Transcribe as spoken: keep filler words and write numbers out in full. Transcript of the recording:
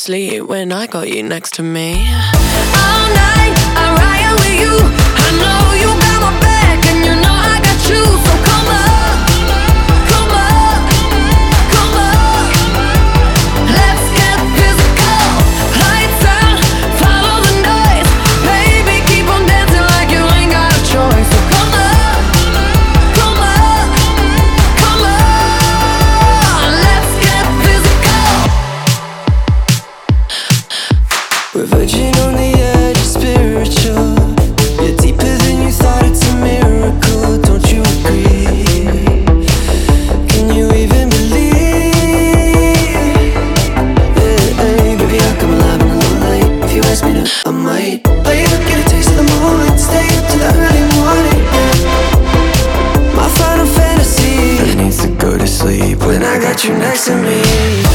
sleep when I got you next to me. All night I ride with you. I know you got my back and you know I got you. So come up, come up, come up. Let's get physical. Lights out, follow the noise. Baby, keep on dancing like you ain't got a choice. So come up, come up, come on. Let's get physical. We're virgin on the edge, spiritual. You're deeper than you thought, it's a miracle. Don't you agree? Can you even believe? Yeah, hey, baby, I'll come alive in the moonlight. If you ask me to, I might. Play it up, get a taste of the moment. Stay up till the early morning, yeah. My final fantasy, I need to go to sleep when I got you next to me.